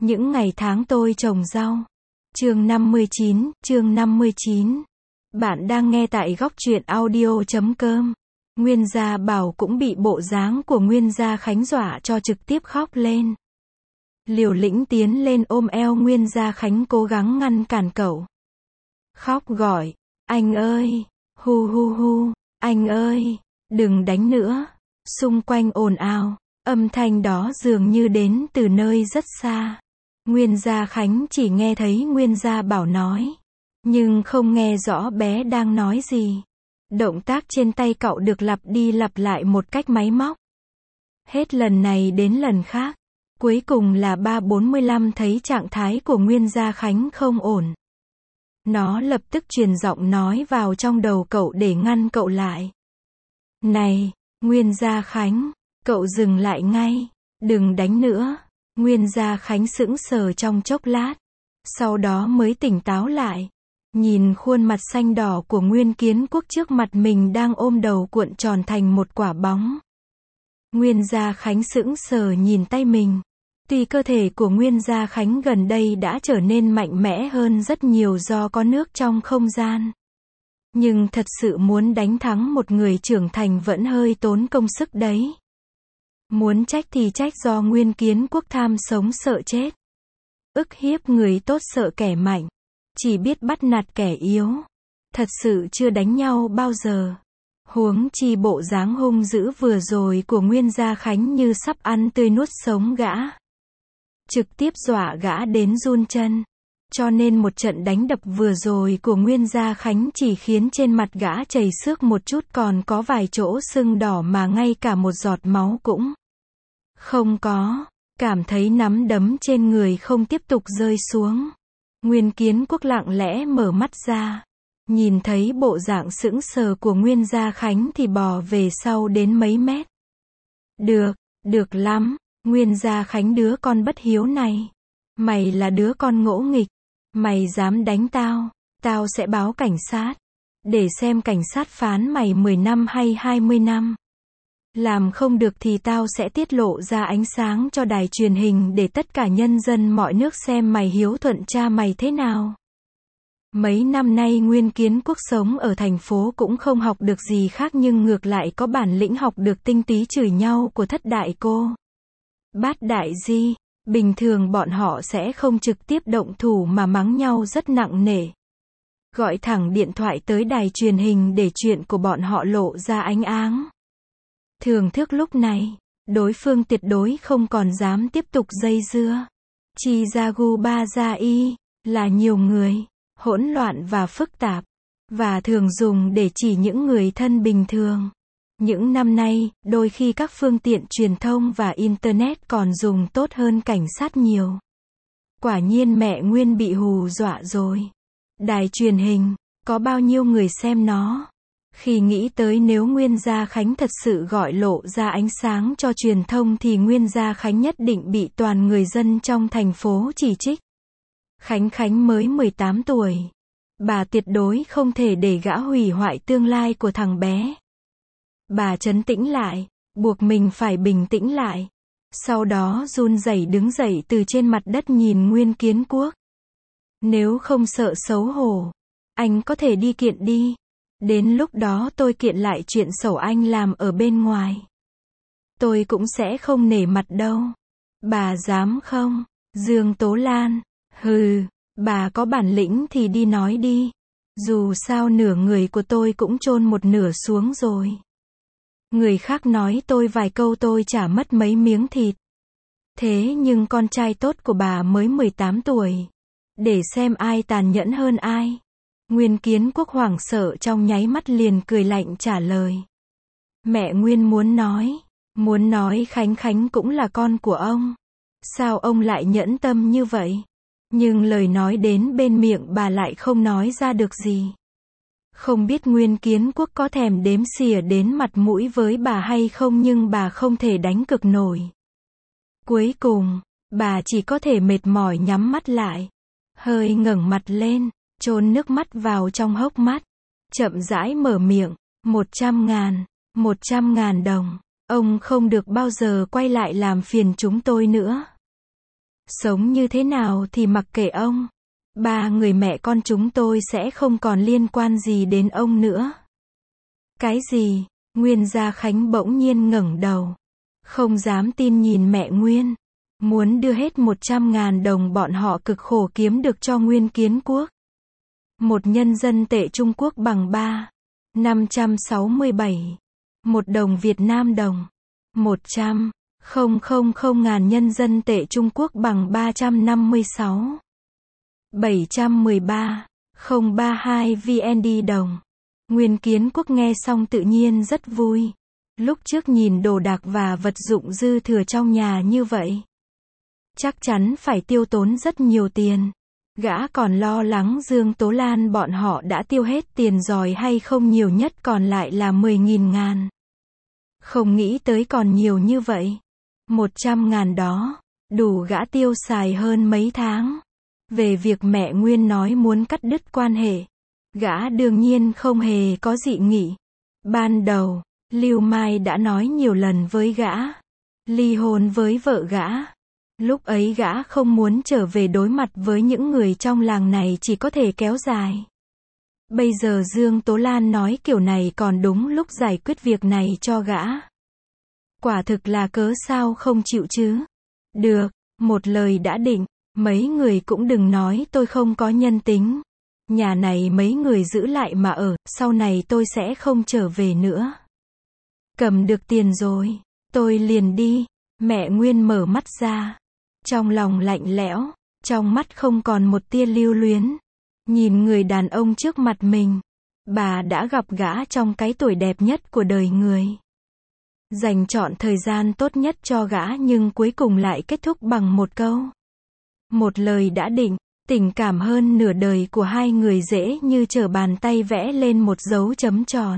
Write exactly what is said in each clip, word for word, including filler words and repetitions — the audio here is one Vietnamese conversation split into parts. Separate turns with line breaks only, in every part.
Những ngày tháng tôi trồng rau. Chương năm mươi chín, chương năm mươi chín. Bạn đang nghe tại góc truyện audio chấm com. Nguyên Gia Bảo cũng bị bộ dáng của Nguyên Gia Khánh dọa cho trực tiếp khóc lên. Liều lĩnh tiến lên ôm eo Nguyên Gia Khánh cố gắng ngăn cản cậu. Khóc gọi, anh ơi, hu hu hu, anh ơi, đừng đánh nữa. Xung quanh ồn ào, âm thanh đó dường như đến từ nơi rất xa. Nguyên Gia Khánh chỉ nghe thấy Nguyên Gia Bảo nói, nhưng không nghe rõ bé đang nói gì. Động tác trên tay cậu được lặp đi lặp lại một cách máy móc. Hết lần này đến lần khác. Cuối cùng là ba bốn lăm thấy trạng thái của Nguyên Gia Khánh không ổn. Nó lập tức truyền giọng nói vào trong đầu cậu để ngăn cậu lại. Này, Nguyên Gia Khánh, cậu dừng lại ngay, đừng đánh nữa. Nguyên Gia Khánh sững sờ trong chốc lát, sau đó mới tỉnh táo lại. Nhìn khuôn mặt xanh đỏ của Nguyên Kiến Quốc trước mặt mình đang ôm đầu cuộn tròn thành một quả bóng. Nguyên Gia Khánh sững sờ nhìn tay mình. Tuy cơ thể của Nguyên Gia Khánh gần đây đã trở nên mạnh mẽ hơn rất nhiều do có nước trong không gian. Nhưng thật sự muốn đánh thắng một người trưởng thành vẫn hơi tốn công sức đấy. Muốn trách thì trách do Nguyên Kiến Quốc tham sống sợ chết. Ức hiếp người tốt sợ kẻ mạnh. Chỉ biết bắt nạt kẻ yếu. Thật sự chưa đánh nhau bao giờ. Huống chi bộ dáng hung dữ vừa rồi của Nguyên Gia Khánh như sắp ăn tươi nuốt sống gã. Trực tiếp dọa gã đến run chân. Cho nên một trận đánh đập vừa rồi của Nguyên Gia Khánh chỉ khiến trên mặt gã chảy xước một chút, còn có vài chỗ sưng đỏ mà ngay cả một giọt máu cũng không có. Cảm thấy nắm đấm trên người không tiếp tục rơi xuống. Nguyên Kiến Quốc lặng lẽ mở mắt ra. Nhìn thấy bộ dạng sững sờ của Nguyên Gia Khánh thì bò về sau đến mấy mét. Được, được lắm, Nguyên Gia Khánh đứa con bất hiếu này. Mày là đứa con ngỗ nghịch. Mày dám đánh tao, tao sẽ báo cảnh sát. Để xem cảnh sát phán mày mười năm hay hai mươi năm. Làm không được thì tao sẽ tiết lộ ra ánh sáng cho đài truyền hình để tất cả nhân dân mọi nước xem mày hiếu thuận cha mày thế nào. Mấy năm nay Nguyên Kiến Quốc sống ở thành phố cũng không học được gì khác, nhưng ngược lại có bản lĩnh học được tinh túy chửi nhau của thất đại cô. Bát đại di, bình thường bọn họ sẽ không trực tiếp động thủ mà mắng nhau rất nặng nề. Gọi thẳng điện thoại tới đài truyền hình để chuyện của bọn họ lộ ra ánh áng. Thường thức lúc này, đối phương tuyệt đối không còn dám tiếp tục dây dưa. Chi ra gu ba ra y, là nhiều người, hỗn loạn và phức tạp, và thường dùng để chỉ những người thân bình thường. Những năm nay, đôi khi các phương tiện truyền thông và Internet còn dùng tốt hơn cảnh sát nhiều. Quả nhiên mẹ Nguyên bị hù dọa rồi. Đài truyền hình, có bao nhiêu người xem nó? Khi nghĩ tới nếu Nguyên Gia Khánh thật sự gọi lộ ra ánh sáng cho truyền thông thì Nguyên Gia Khánh nhất định bị toàn người dân trong thành phố chỉ trích. Khánh Khánh mới mười tám tuổi. Bà tuyệt đối không thể để gã hủy hoại tương lai của thằng bé. Bà trấn tĩnh lại, buộc mình phải bình tĩnh lại. Sau đó run rẩy đứng dậy từ trên mặt đất nhìn Nguyên Kiến Quốc. Nếu không sợ xấu hổ, anh có thể đi kiện đi. Đến lúc đó tôi kiện lại chuyện xấu anh làm ở bên ngoài. Tôi cũng sẽ không nể mặt đâu. Bà dám không? Dương Tố Lan, hừ, bà có bản lĩnh thì đi nói đi. Dù sao nửa người của tôi cũng chôn một nửa xuống rồi. Người khác nói tôi vài câu tôi chả mất mấy miếng thịt. Thế nhưng con trai tốt của bà mới mười tám tuổi. Để xem ai tàn nhẫn hơn ai. Nguyên Kiến Quốc hoảng sợ trong nháy mắt liền cười lạnh trả lời. Mẹ Nguyên muốn nói, muốn nói Khánh Khánh cũng là con của ông. Sao ông lại nhẫn tâm như vậy? Nhưng lời nói đến bên miệng bà lại không nói ra được gì. Không biết Nguyên Kiến Quốc có thèm đếm xỉa đến mặt mũi với bà hay không, nhưng bà không thể đánh cược nổi. Cuối cùng, bà chỉ có thể mệt mỏi nhắm mắt lại. Hơi ngẩng mặt lên, chôn nước mắt vào trong hốc mắt. Chậm rãi mở miệng, một trăm ngàn, một trăm ngàn đồng. Ông không được bao giờ quay lại làm phiền chúng tôi nữa. Sống như thế nào thì mặc kệ ông. Ba người mẹ con chúng tôi sẽ không còn liên quan gì đến ông nữa. Cái gì? Nguyên Gia Khánh bỗng nhiên ngẩng đầu. Không dám tin nhìn mẹ Nguyên. Muốn đưa hết một trăm ngàn đồng bọn họ cực khổ kiếm được cho Nguyên Kiến Quốc. Một nhân dân tệ Trung Quốc bằng ba nghìn năm trăm sáu mươi bảy. Một đồng Việt Nam đồng. Một trăm nghìn ngàn nhân dân tệ Trung Quốc bằng ba trăm năm mươi sáu. bảy trăm mười ba nghìn ba mươi hai vê en đê đồng. Nguyên Kiến Quốc nghe xong tự nhiên rất vui. Lúc trước nhìn đồ đạc và vật dụng dư thừa trong nhà như vậy, chắc chắn phải tiêu tốn rất nhiều tiền. Gã còn lo lắng Dương Tố Lan bọn họ đã tiêu hết tiền rồi hay không, nhiều nhất còn lại là mười nghìn ngàn. Không nghĩ tới còn nhiều như vậy. Một trăm ngàn đó, đủ gã tiêu xài hơn mấy tháng. Về việc mẹ Nguyên nói muốn cắt đứt quan hệ, gã đương nhiên không hề có dị nghị. Ban đầu, Lưu Mai đã nói nhiều lần với gã, ly hôn với vợ gã. Lúc ấy gã không muốn trở về đối mặt với những người trong làng này, chỉ có thể kéo dài. Bây giờ Dương Tố Lan nói kiểu này còn đúng lúc giải quyết việc này cho gã. Quả thực là cớ sao không chịu chứ. Được, một lời đã định, mấy người cũng đừng nói tôi không có nhân tính. Nhà này mấy người giữ lại mà ở, sau này tôi sẽ không trở về nữa. Cầm được tiền rồi, tôi liền đi. Mẹ Nguyên mở mắt ra. Trong lòng lạnh lẽo, trong mắt không còn một tia lưu luyến. Nhìn người đàn ông trước mặt mình, bà đã gặp gã trong cái tuổi đẹp nhất của đời người. Dành trọn thời gian tốt nhất cho gã, nhưng cuối cùng lại kết thúc bằng một câu. Một lời đã định. Tình cảm hơn nửa đời của hai người dễ như trở bàn tay vẽ lên một dấu chấm tròn.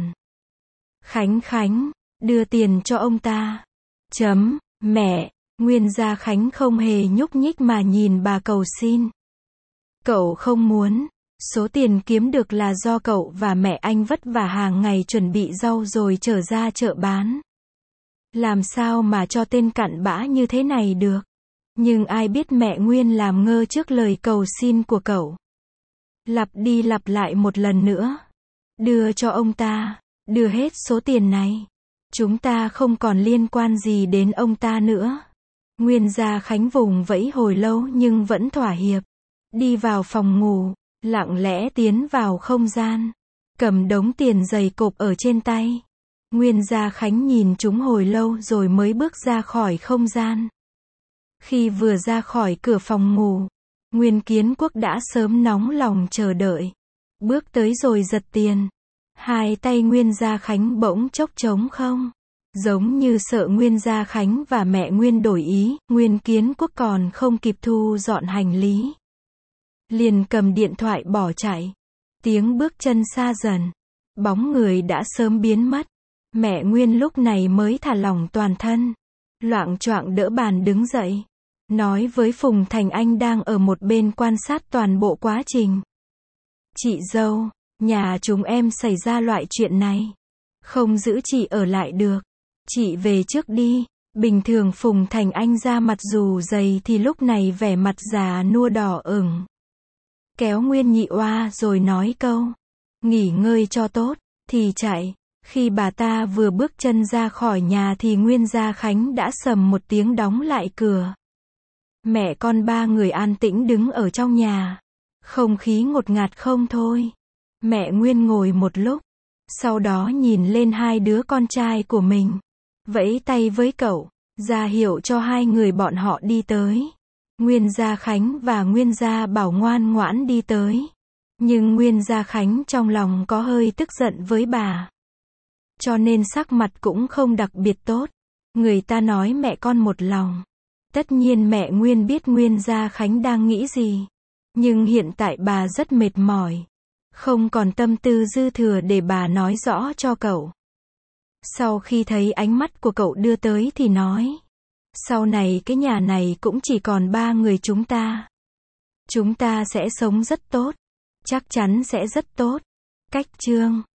Khánh Khánh, đưa tiền cho ông ta. Chấm, mẹ. Nguyên Gia Khánh không hề nhúc nhích mà nhìn bà cầu xin. Cậu không muốn. Số tiền kiếm được là do cậu và mẹ anh vất vả hàng ngày chuẩn bị rau rồi trở ra chợ bán. Làm sao mà cho tên cặn bã như thế này được. Nhưng ai biết mẹ Nguyên làm ngơ trước lời cầu xin của cậu. Lặp đi lặp lại một lần nữa. Đưa cho ông ta. Đưa hết số tiền này. Chúng ta không còn liên quan gì đến ông ta nữa. Nguyên Gia Khánh vùng vẫy hồi lâu nhưng vẫn thỏa hiệp. Đi vào phòng ngủ, lặng lẽ tiến vào không gian. Cầm đống tiền dày cộp ở trên tay. Nguyên Gia Khánh nhìn chúng hồi lâu rồi mới bước ra khỏi không gian. Khi vừa ra khỏi cửa phòng ngủ, Nguyên Kiến Quốc đã sớm nóng lòng chờ đợi. Bước tới rồi giật tiền. Hai tay Nguyên Gia Khánh bỗng chốc trống không. Giống như sợ Nguyên Gia Khánh và mẹ Nguyên đổi ý, Nguyên Kiến Quốc còn không kịp thu dọn hành lý. Liền cầm điện thoại bỏ chạy. Tiếng bước chân xa dần. Bóng người đã sớm biến mất. Mẹ Nguyên lúc này mới thả lỏng toàn thân. Loạng choạng đỡ bàn đứng dậy. Nói với Phùng Thành Anh đang ở một bên quan sát toàn bộ quá trình. Chị dâu, nhà chúng em xảy ra loại chuyện này. Không giữ chị ở lại được. Chị về trước đi. Bình thường Phùng Thành Anh da mặt dù dày thì lúc này vẻ mặt già nua đỏ ửng. Kéo Nguyên Nhị Oa rồi nói câu. Nghỉ ngơi cho tốt, thì chạy. Khi bà ta vừa bước chân ra khỏi nhà thì Nguyên Gia Khánh đã sầm một tiếng đóng lại cửa. Mẹ con ba người an tĩnh đứng ở trong nhà. Không khí ngột ngạt không thôi. Mẹ Nguyên ngồi một lúc. Sau đó nhìn lên hai đứa con trai của mình. Vẫy tay với cậu. Ra hiệu cho hai người bọn họ đi tới. Nguyên Gia Khánh và Nguyên Gia Bảo ngoan ngoãn đi tới. Nhưng Nguyên Gia Khánh trong lòng có hơi tức giận với bà. Cho nên sắc mặt cũng không đặc biệt tốt. Người ta nói mẹ con một lòng. Tất nhiên mẹ Nguyên biết Nguyên Gia Khánh đang nghĩ gì. Nhưng hiện tại bà rất mệt mỏi. Không còn tâm tư dư thừa để bà nói rõ cho cậu. Sau khi thấy ánh mắt của cậu đưa tới thì nói. Sau này cái nhà này cũng chỉ còn ba người chúng ta. Chúng ta sẽ sống rất tốt. Chắc chắn sẽ rất tốt. Cách chương